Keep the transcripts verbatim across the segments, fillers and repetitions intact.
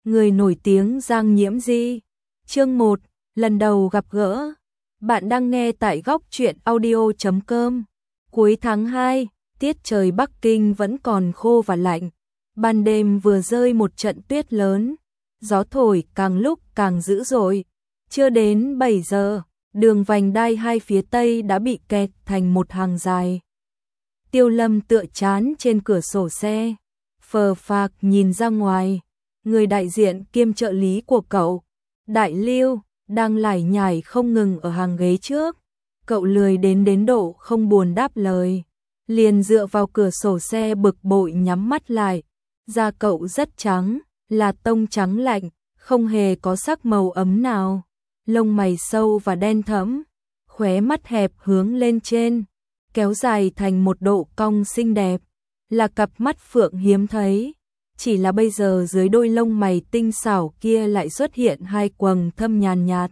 người nổi tiếng Giang Nhiễm Di. Chương một, lần đầu gặp gỡ. Bạn đang nghe tại góc truyện audio chấm com. Cuối tháng hai, tiết trời Bắc Kinh vẫn còn khô và lạnh. Ban đêm vừa rơi một trận tuyết lớn, gió thổi càng lúc càng dữ dội. Chưa đến bảy giờ, đường vành đai hai phía tây đã bị kẹt thành một hàng dài. Tiêu Lâm tựa chán trên cửa sổ xe, phờ phạc nhìn ra ngoài. Người đại diện kiêm trợ lý của cậu, Đại Lưu, đang lải nhải không ngừng ở hàng ghế trước. Cậu lười đến đến độ không buồn đáp lời, liền dựa vào cửa sổ xe bực bội nhắm mắt lại. Da cậu rất trắng, là tông trắng lạnh, không hề có sắc màu ấm nào. Lông mày sâu và đen thẫm, khóe mắt hẹp hướng lên trên, kéo dài thành một độ cong xinh đẹp, là cặp mắt phượng hiếm thấy. Chỉ là bây giờ dưới đôi lông mày tinh xảo kia lại xuất hiện hai quầng thâm nhàn nhạt.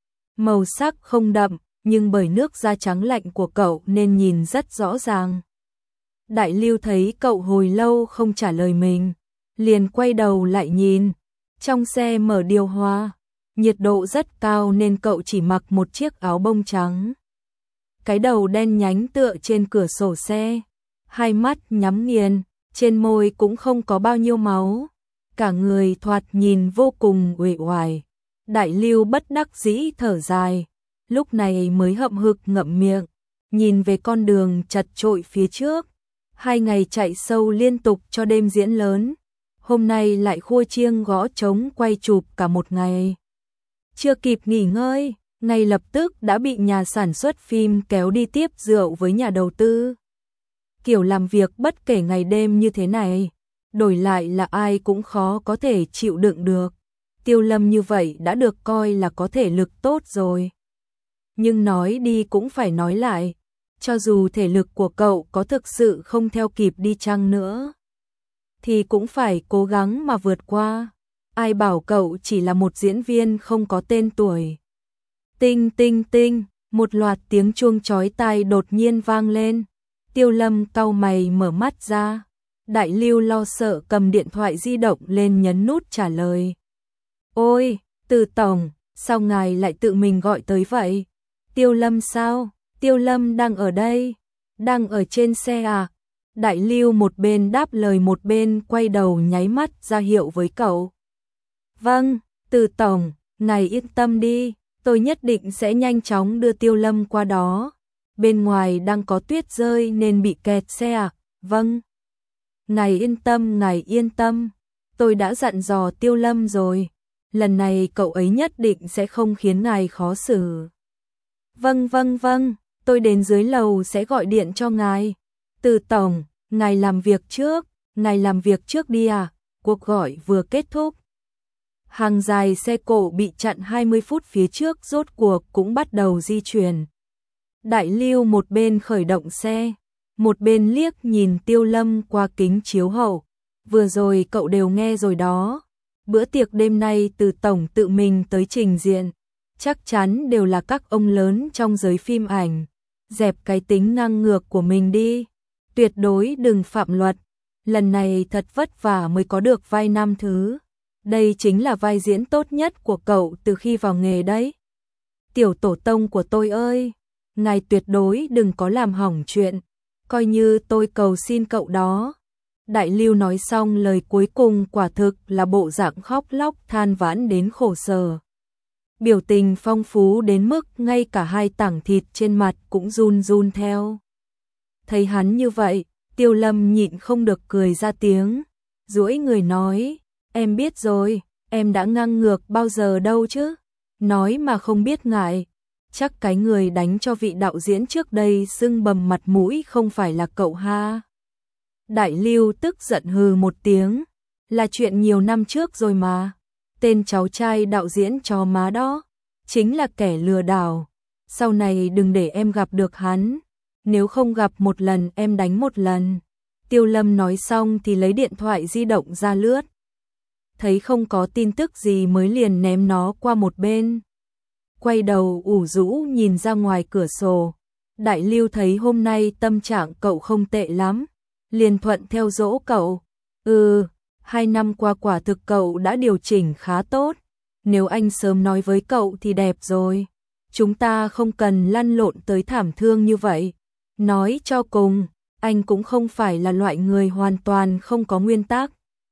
Màu sắc không đậm, nhưng bởi nước da trắng lạnh của cậu nên nhìn rất rõ ràng. Đại Lưu thấy cậu hồi lâu không trả lời mình, liền quay đầu lại nhìn. Trong xe mở điều hòa, nhiệt độ rất cao nên cậu chỉ mặc một chiếc áo bông trắng. Cái đầu đen nhánh tựa trên cửa sổ xe, hai mắt nhắm nghiền, trên môi cũng không có bao nhiêu máu. Cả người thoạt nhìn vô cùng uể oải. Đại Lưu bất đắc dĩ thở dài, lúc này mới hậm hực ngậm miệng, nhìn về con đường chật chội phía trước. Hai ngày chạy sâu liên tục cho đêm diễn lớn, hôm nay lại khua chiêng gõ trống quay chụp cả một ngày. Chưa kịp nghỉ ngơi, ngay lập tức đã bị nhà sản xuất phim kéo đi tiếp rượu với nhà đầu tư. Kiểu làm việc bất kể ngày đêm như thế này, đổi lại là ai cũng khó có thể chịu đựng được. Tiêu Lâm như vậy đã được coi là có thể lực tốt rồi. Nhưng nói đi cũng phải nói lại, cho dù thể lực của cậu có thực sự không theo kịp đi chăng nữa, thì cũng phải cố gắng mà vượt qua. Ai bảo cậu chỉ là một diễn viên không có tên tuổi. Tinh tinh tinh, một loạt tiếng chuông chói tai đột nhiên vang lên. Tiêu Lâm cau mày mở mắt ra. Đại Lưu lo sợ cầm điện thoại di động lên nhấn nút trả lời. Ôi, Từ tổng, sao ngài lại tự mình gọi tới vậy? Tiêu Lâm sao? Tiêu Lâm đang ở đây. Đang ở trên xe à? Đại Lưu một bên đáp lời một bên quay đầu nháy mắt ra hiệu với cậu. Vâng, Từ tổng, ngài yên tâm đi, tôi nhất định sẽ nhanh chóng đưa Tiêu Lâm qua đó. Bên ngoài đang có tuyết rơi nên bị kẹt xe à? Vâng. Ngài yên tâm, ngài yên tâm. Tôi đã dặn dò Tiêu Lâm rồi. Lần này cậu ấy nhất định sẽ không khiến ngài khó xử. Vâng vâng vâng, tôi đến dưới lầu sẽ gọi điện cho ngài. Từ tổng, ngài làm việc trước, ngài làm việc trước đi à? Cuộc gọi vừa kết thúc. Hàng dài xe cộ bị chặn hai mươi phút phía trước rốt cuộc cũng bắt đầu di chuyển. Đại Lưu một bên khởi động xe, một bên liếc nhìn Tiêu Lâm qua kính chiếu hậu. Vừa rồi cậu đều nghe rồi đó. Bữa tiệc đêm nay Từ tổng tự mình tới trình diện, chắc chắn đều là các ông lớn trong giới phim ảnh. Dẹp cái tính ngang ngược của mình đi, tuyệt đối đừng phạm luật. Lần này thật vất vả mới có được vai nam thứ. Đây chính là vai diễn tốt nhất của cậu từ khi vào nghề đấy. Tiểu tổ tông của tôi ơi, ngài tuyệt đối đừng có làm hỏng chuyện, coi như tôi cầu xin cậu đó. Đại Lưu nói xong lời cuối cùng quả thực là bộ dạng khóc lóc than vãn đến khổ sở. Biểu tình phong phú đến mức ngay cả hai tảng thịt trên mặt cũng run run theo. Thấy hắn như vậy, Tiêu Lâm nhịn không được cười ra tiếng, duỗi người nói, em biết rồi, em đã ngang ngược bao giờ đâu chứ, nói mà không biết ngại. Chắc cái người đánh cho vị đạo diễn trước đây sưng bầm mặt mũi không phải là cậu ha. Đại Lưu tức giận hừ một tiếng, là chuyện nhiều năm trước rồi mà. Tên cháu trai đạo diễn chó má đó, chính là kẻ lừa đảo. Sau này đừng để em gặp được hắn, nếu không gặp một lần em đánh một lần. Tiêu Lâm nói xong thì lấy điện thoại di động ra lướt. Thấy không có tin tức gì mới liền ném nó qua một bên. Quay đầu ủ rũ nhìn ra ngoài cửa sổ. Đại Lưu thấy hôm nay tâm trạng cậu không tệ lắm, liền thuận theo dỗ cậu. Ừ, Hai năm qua quả thực cậu đã điều chỉnh khá tốt. Nếu anh sớm nói với cậu thì đẹp rồi. Chúng ta không cần lăn lộn tới thảm thương như vậy. Nói cho cùng, anh cũng không phải là loại người hoàn toàn không có nguyên tắc.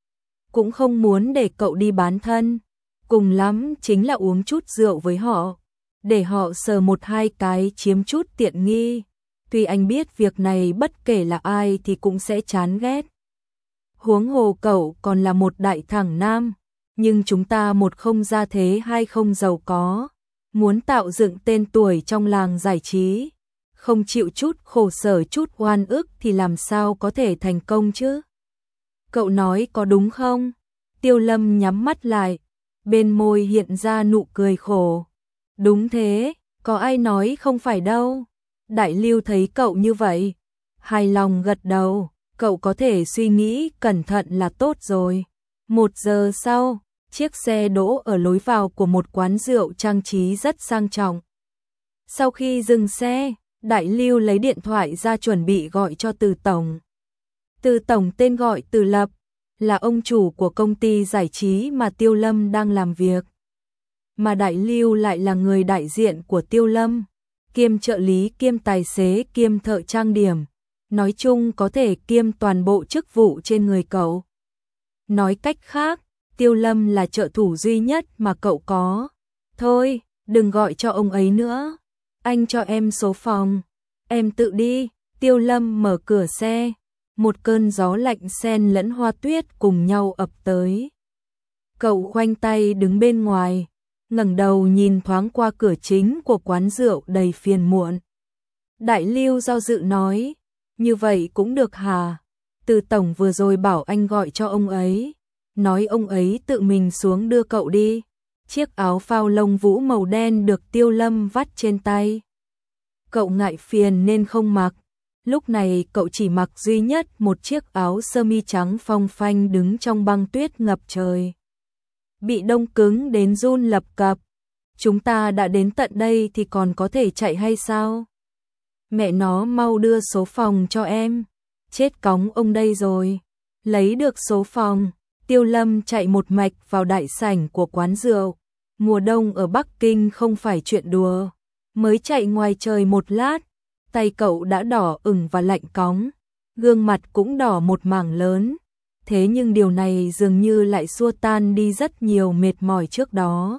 Cũng không muốn để cậu đi bán thân. Cùng lắm chính là uống chút rượu với họ. Để họ sờ một hai cái chiếm chút tiện nghi. Tuy anh biết việc này bất kể là ai thì cũng sẽ chán ghét. Huống hồ cậu còn là một đại thẳng nam. Nhưng chúng ta một không gia thế hai không giàu có. Muốn tạo dựng tên tuổi trong làng giải trí. Không chịu chút khổ sở chút oan ức thì làm sao có thể thành công chứ? Cậu nói có đúng không? Tiêu Lâm nhắm mắt lại. Bên môi hiện ra nụ cười khổ. Đúng thế, có ai nói không phải đâu. Đại Lưu thấy cậu như vậy. Hài lòng gật đầu, cậu có thể suy nghĩ cẩn thận là tốt rồi. Một giờ sau, chiếc xe đỗ ở lối vào của một quán rượu trang trí rất sang trọng. Sau khi dừng xe, Đại Lưu lấy điện thoại ra chuẩn bị gọi cho Từ Tổng. Từ Tổng tên gọi Từ Lập, là ông chủ của công ty giải trí mà Tiêu Lâm đang làm việc. Mà Đại Lưu lại là người đại diện của Tiêu Lâm, kiêm trợ lý kiêm tài xế kiêm thợ trang điểm. Nói chung có thể kiêm toàn bộ chức vụ trên người cậu. Nói cách khác, Tiêu Lâm là trợ thủ duy nhất mà cậu có. Thôi, đừng gọi cho ông ấy nữa. Anh cho em số phòng. Em tự đi. Tiêu Lâm mở cửa xe. Một cơn gió lạnh xen lẫn hoa tuyết cùng nhau ập tới. Cậu khoanh tay đứng bên ngoài, ngẩng đầu nhìn thoáng qua cửa chính của quán rượu đầy phiền muộn. Đại Lưu do dự nói, như vậy cũng được hả? Từ Tổng vừa rồi bảo anh gọi cho ông ấy, nói ông ấy tự mình xuống đưa cậu đi. Chiếc áo phao lông vũ màu đen được Tiêu Lâm vắt trên tay. Cậu ngại phiền nên không mặc. Lúc này cậu chỉ mặc duy nhất một chiếc áo sơ mi trắng phong phanh đứng trong băng tuyết ngập trời. Bị đông cứng đến run lập cập. Chúng ta đã đến tận đây thì còn có thể chạy hay sao? Mẹ nó mau đưa số phòng cho em. Chết cóng ông đây rồi. Lấy được số phòng, Tiêu Lâm chạy một mạch vào đại sảnh của quán rượu. Mùa đông ở Bắc Kinh không phải chuyện đùa. Mới chạy ngoài trời một lát, tay cậu đã đỏ ửng và lạnh cóng, gương mặt cũng đỏ một mảng lớn. Thế nhưng điều này dường như lại xua tan đi rất nhiều mệt mỏi trước đó.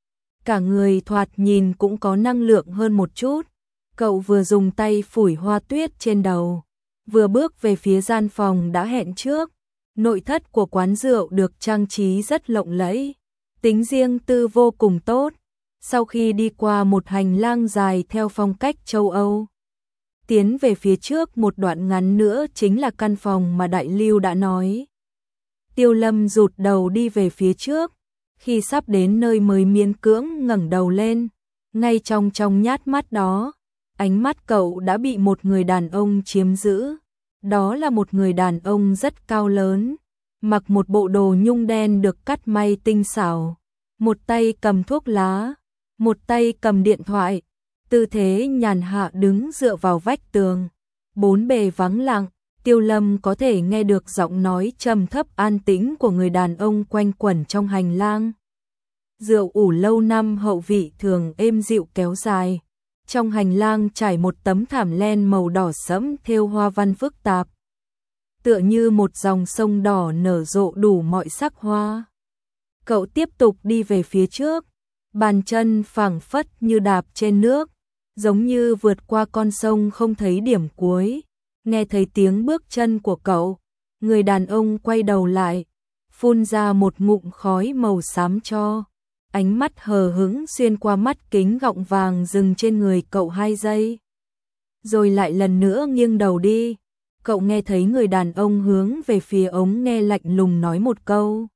Cả người thoạt nhìn cũng có năng lượng hơn một chút. Cậu vừa dùng tay phủi hoa tuyết trên đầu, vừa bước về phía gian phòng đã hẹn trước. Nội thất của quán rượu được trang trí rất lộng lẫy, tính riêng tư vô cùng tốt. Sau khi đi qua một hành lang dài theo phong cách châu Âu, tiến về phía trước một đoạn ngắn nữa chính là căn phòng mà Đại Lưu đã nói. Tiêu Lâm rụt đầu đi về phía trước, khi sắp đến nơi mới miễn cưỡng ngẩng đầu lên. Ngay trong trong nhát mắt đó, ánh mắt cậu đã bị một người đàn ông chiếm giữ. Đó là một người đàn ông rất cao lớn, mặc một bộ đồ nhung đen được cắt may tinh xảo, một tay cầm thuốc lá, một tay cầm điện thoại, tư thế nhàn hạ đứng dựa vào vách tường. Bốn bề vắng lặng, Tiêu Lâm có thể nghe được giọng nói trầm thấp an tĩnh của người đàn ông quanh quẩn trong hành lang. Rượu ủ lâu năm hậu vị thường êm dịu kéo dài. Trong hành lang trải một tấm thảm len màu đỏ sẫm thêu hoa văn phức tạp, tựa như một dòng sông đỏ nở rộ đủ mọi sắc hoa. Cậu tiếp tục đi về phía trước, bàn chân phảng phất như đạp trên nước, giống như vượt qua con sông không thấy điểm cuối. Nghe thấy tiếng bước chân của cậu, người đàn ông quay đầu lại, phun ra một ngụm khói màu xám cho. Ánh mắt hờ hững xuyên qua mắt kính gọng vàng dừng trên người cậu hai giây. Rồi lại lần nữa nghiêng đầu đi. Cậu nghe thấy người đàn ông hướng về phía ống nghe lạnh lùng nói một câu.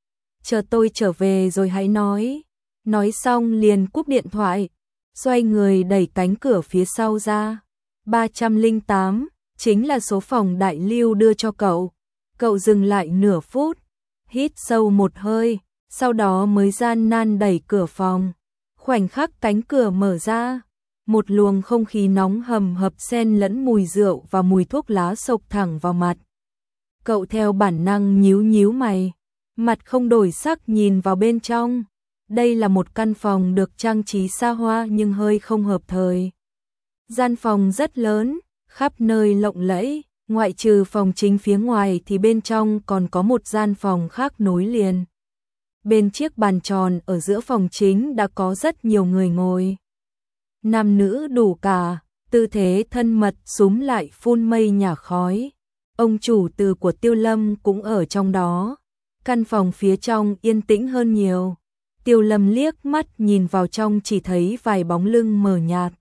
Chờ tôi trở về rồi hãy nói. Nói xong liền cúp điện thoại, xoay người đẩy cánh cửa phía sau ra. ba không tám, chính là số phòng Đại Lưu đưa cho cậu. Cậu dừng lại nửa phút, hít sâu một hơi, sau đó mới gian nan đẩy cửa phòng. Khoảnh khắc cánh cửa mở ra, một luồng không khí nóng hầm hập xen lẫn mùi rượu và mùi thuốc lá xộc thẳng vào mặt. Cậu theo bản năng nhíu nhíu mày. mặt không đổi sắc nhìn vào bên trong. Đây là một căn phòng được trang trí xa hoa nhưng hơi không hợp thời. Gian phòng rất lớn, khắp nơi lộng lẫy, ngoại trừ phòng chính phía ngoài thì bên trong còn có một gian phòng khác nối liền. Bên chiếc bàn tròn ở giữa phòng chính đã có rất nhiều người ngồi. Nam nữ đủ cả, tư thế thân mật súm lại phun mây nhả khói. Ông chủ từ của Tiêu Lâm cũng ở trong đó. Căn phòng phía trong yên tĩnh hơn nhiều. Tiêu Lâm liếc mắt nhìn vào trong chỉ thấy vài bóng lưng mờ nhạt.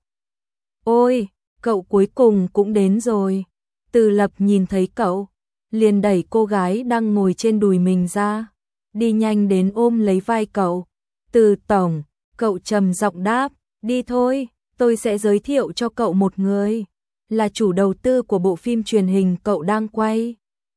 Ôi, cậu cuối cùng cũng đến rồi. Từ Lập nhìn thấy cậu, liền đẩy cô gái đang ngồi trên đùi mình ra, đi nhanh đến ôm lấy vai cậu. Từ tổng, cậu trầm giọng đáp, đi thôi, tôi sẽ giới thiệu cho cậu một người, là chủ đầu tư của bộ phim truyền hình cậu đang quay.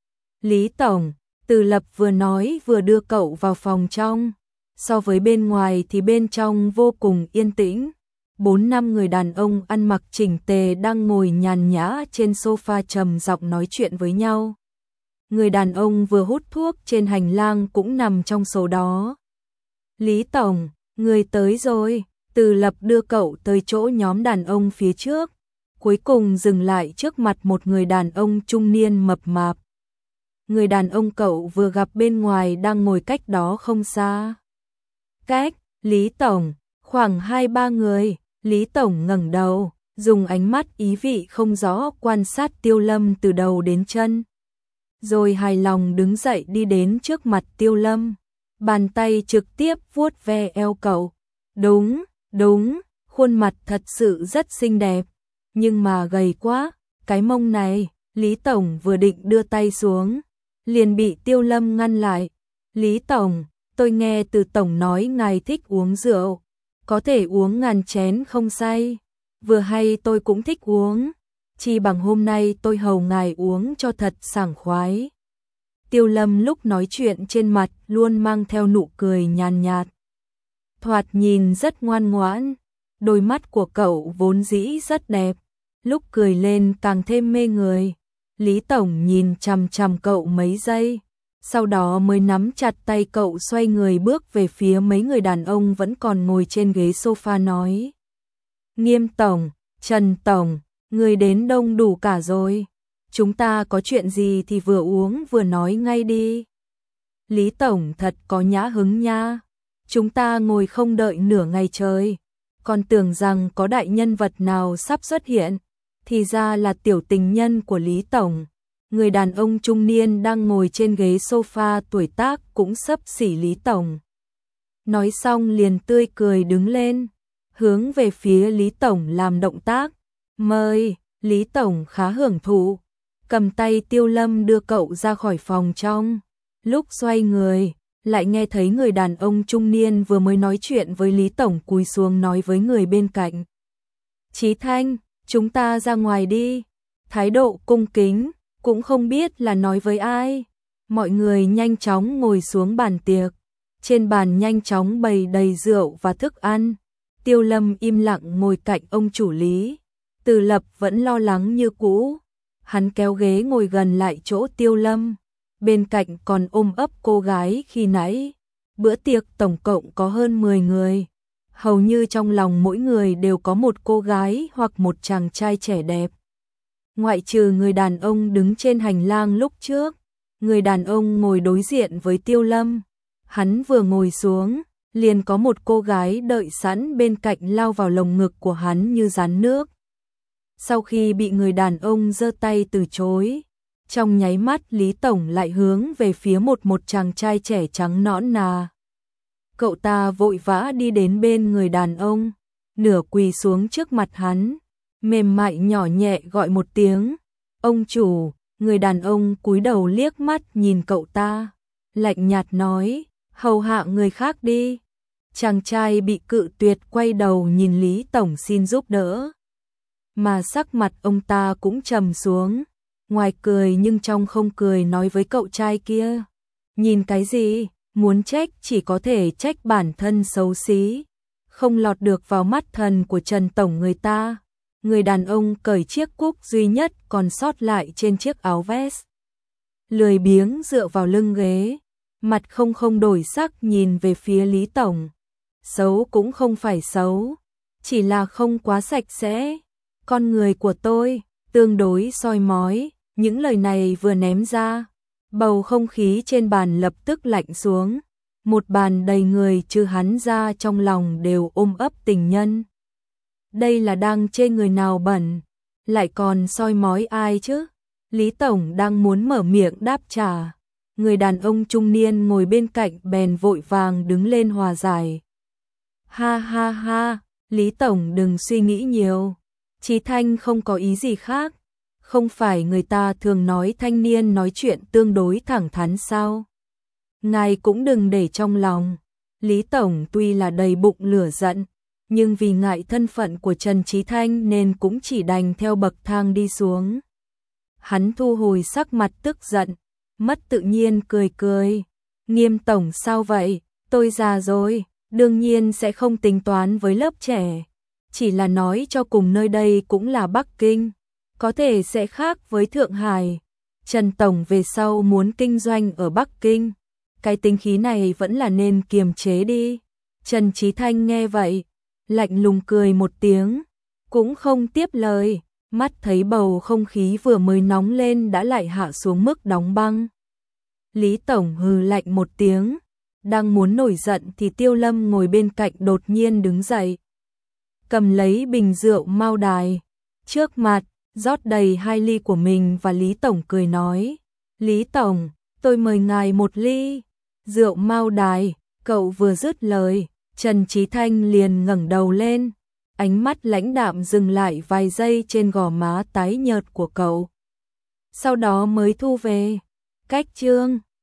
Lý tổng, Từ Lập vừa nói vừa đưa cậu vào phòng trong. So với bên ngoài thì bên trong vô cùng yên tĩnh. Bốn năm người đàn ông ăn mặc chỉnh tề đang ngồi nhàn nhã trên sofa trầm giọng nói chuyện với nhau. Người đàn ông vừa hút thuốc trên hành lang cũng nằm trong số đó. Lý tổng, người tới rồi. Từ Lập đưa cậu tới chỗ nhóm đàn ông phía trước, cuối cùng dừng lại trước mặt một người đàn ông trung niên mập mạp. Người đàn ông cậu vừa gặp bên ngoài đang ngồi cách đó không xa. Cách, Lý tổng, khoảng hai ba người. Lý tổng ngẩng đầu, dùng ánh mắt ý vị không rõ quan sát Tiêu Lâm từ đầu đến chân. Rồi hài lòng đứng dậy đi đến trước mặt Tiêu Lâm, bàn tay trực tiếp vuốt ve eo cậu. Đúng, đúng, khuôn mặt thật sự rất xinh đẹp, nhưng mà gầy quá, cái mông này. Lý tổng vừa định đưa tay xuống, liền bị Tiêu Lâm ngăn lại. Lý tổng, tôi nghe từ tổng nói ngài thích uống rượu, có thể uống ngàn chén không say. Vừa hay tôi cũng thích uống, chi bằng hôm nay tôi hầu ngài uống cho thật sảng khoái. Tiêu Lâm lúc nói chuyện trên mặt luôn mang theo nụ cười nhàn nhạt, thoạt nhìn rất ngoan ngoãn. Đôi mắt của cậu vốn dĩ rất đẹp, lúc cười lên càng thêm mê người. Lý tổng nhìn chằm chằm cậu mấy giây, sau đó mới nắm chặt tay cậu xoay người bước về phía mấy người đàn ông vẫn còn ngồi trên ghế sofa nói. Nghiêm tổng, Trần tổng, người đến đông đủ cả rồi. Chúng ta có chuyện gì thì vừa uống vừa nói ngay đi. Lý tổng thật có nhã hứng nha. Chúng ta ngồi không đợi nửa ngày trời, còn tưởng rằng có đại nhân vật nào sắp xuất hiện, thì ra là tiểu tình nhân của Lý tổng. Người đàn ông trung niên đang ngồi trên ghế sofa tuổi tác cũng xấp xỉ Lý tổng. Nói xong liền tươi cười đứng lên, hướng về phía Lý tổng làm động tác. Mời. Lý tổng khá hưởng thụ, cầm tay Tiêu Lâm đưa cậu ra khỏi phòng trong. Lúc xoay người, lại nghe thấy người đàn ông trung niên vừa mới nói chuyện với Lý tổng cúi xuống nói với người bên cạnh. Chí Thanh, chúng ta ra ngoài đi. Thái độ cung kính, cũng không biết là nói với ai. Mọi người nhanh chóng ngồi xuống bàn tiệc. Trên bàn nhanh chóng bày đầy rượu và thức ăn. Tiêu Lâm im lặng ngồi cạnh ông chủ Lý. Từ Lập vẫn lo lắng như cũ. Hắn kéo ghế ngồi gần lại chỗ Tiêu Lâm. Bên cạnh còn ôm ấp cô gái khi nãy. Bữa tiệc tổng cộng có hơn mười người. Hầu như trong lòng mỗi người đều có một cô gái hoặc một chàng trai trẻ đẹp. Ngoại trừ người đàn ông đứng trên hành lang lúc trước, người đàn ông ngồi đối diện với Tiêu Lâm. Hắn vừa ngồi xuống, liền có một cô gái đợi sẵn bên cạnh lao vào lồng ngực của hắn như rán nước. Sau khi bị người đàn ông giơ tay từ chối, trong nháy mắt Lý tổng lại hướng về phía một một chàng trai trẻ trắng nõn nà. Cậu ta vội vã đi đến bên người đàn ông, nửa quỳ xuống trước mặt hắn, mềm mại nhỏ nhẹ gọi một tiếng, ông chủ. Người đàn ông cúi đầu liếc mắt nhìn cậu ta, lạnh nhạt nói, hầu hạ người khác đi. Chàng trai bị cự tuyệt quay đầu nhìn Lý tổng xin giúp đỡ, mà sắc mặt ông ta cũng trầm xuống, ngoài cười nhưng trong không cười nói với cậu trai kia, nhìn cái gì, muốn trách chỉ có thể trách bản thân xấu xí, không lọt được vào mắt thần của Trần tổng người ta. Người đàn ông cởi chiếc cúc duy nhất còn sót lại trên chiếc áo vest, lười biếng dựa vào lưng ghế, mặt không không đổi sắc nhìn về phía Lý Tổng. Xấu cũng không phải xấu, chỉ là không quá sạch sẽ. Con người của tôi, tương đối soi mói, những lời này vừa ném ra. Bầu không khí trên bàn lập tức lạnh xuống. Một bàn đầy người trừ hắn ra trong lòng đều ôm ấp tình nhân. Đây là đang chê người nào bẩn, lại còn soi mói ai chứ? Lý Tổng đang muốn mở miệng đáp trả. Người đàn ông trung niên ngồi bên cạnh bèn vội vàng đứng lên hòa giải. Ha ha ha, Lý Tổng đừng suy nghĩ nhiều. Chí Thanh không có ý gì khác. Không phải người ta thường nói thanh niên nói chuyện tương đối thẳng thắn sao? Ngài cũng đừng để trong lòng. Lý Tổng tuy là đầy bụng lửa giận, nhưng vì ngại thân phận của Trần Chí Thanh nên cũng chỉ đành theo bậc thang đi xuống. Hắn thu hồi sắc mặt tức giận, mất tự nhiên cười cười. Nghiêm Tổng sao vậy? Tôi già rồi, đương nhiên sẽ không tính toán với lớp trẻ. Chỉ là nói cho cùng nơi đây cũng là Bắc Kinh, có thể sẽ khác với Thượng Hải. Trần Tổng về sau muốn kinh doanh ở Bắc Kinh, cái tính khí này vẫn là nên kiềm chế đi. Trần Chí Thanh nghe vậy, lạnh lùng cười một tiếng, cũng không tiếp lời, mắt thấy bầu không khí vừa mới nóng lên đã lại hạ xuống mức đóng băng. Lý Tổng hừ lạnh một tiếng, đang muốn nổi giận thì Tiêu Lâm ngồi bên cạnh đột nhiên đứng dậy, cầm lấy bình rượu Mao Đài, trước mặt, rót đầy hai ly của mình và Lý Tổng cười nói, Lý Tổng, tôi mời ngài một ly, rượu Mao Đài. Cậu vừa dứt lời, Trần Chí Thanh liền ngẩng đầu lên, ánh mắt lãnh đạm dừng lại vài giây trên gò má tái nhợt của cậu. Sau đó mới thu về, cách chương.